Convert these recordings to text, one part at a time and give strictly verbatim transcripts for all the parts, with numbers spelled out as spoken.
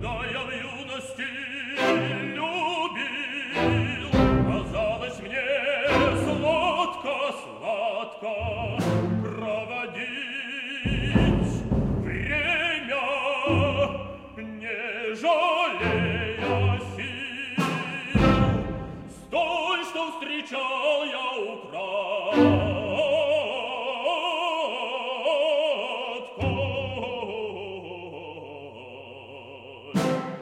когда я в юности любил, казалось мне сладко-сладко проводить время, не жалея сил. Столь, что встречал я украдкой.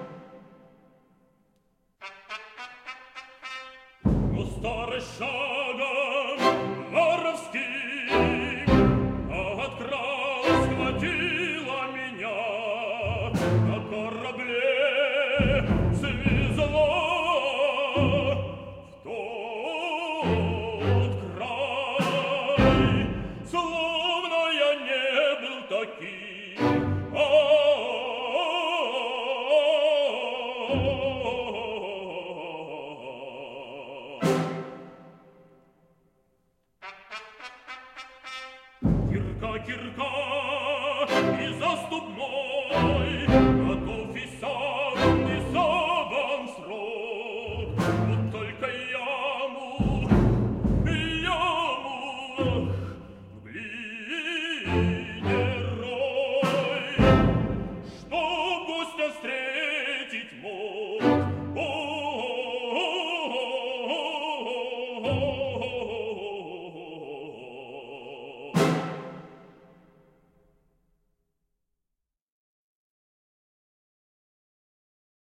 Но старый шагом воровским подкралась, схватила меня, на корабле свезла в тот край, словно я не был таким. Кирка, кирка, и заступ мой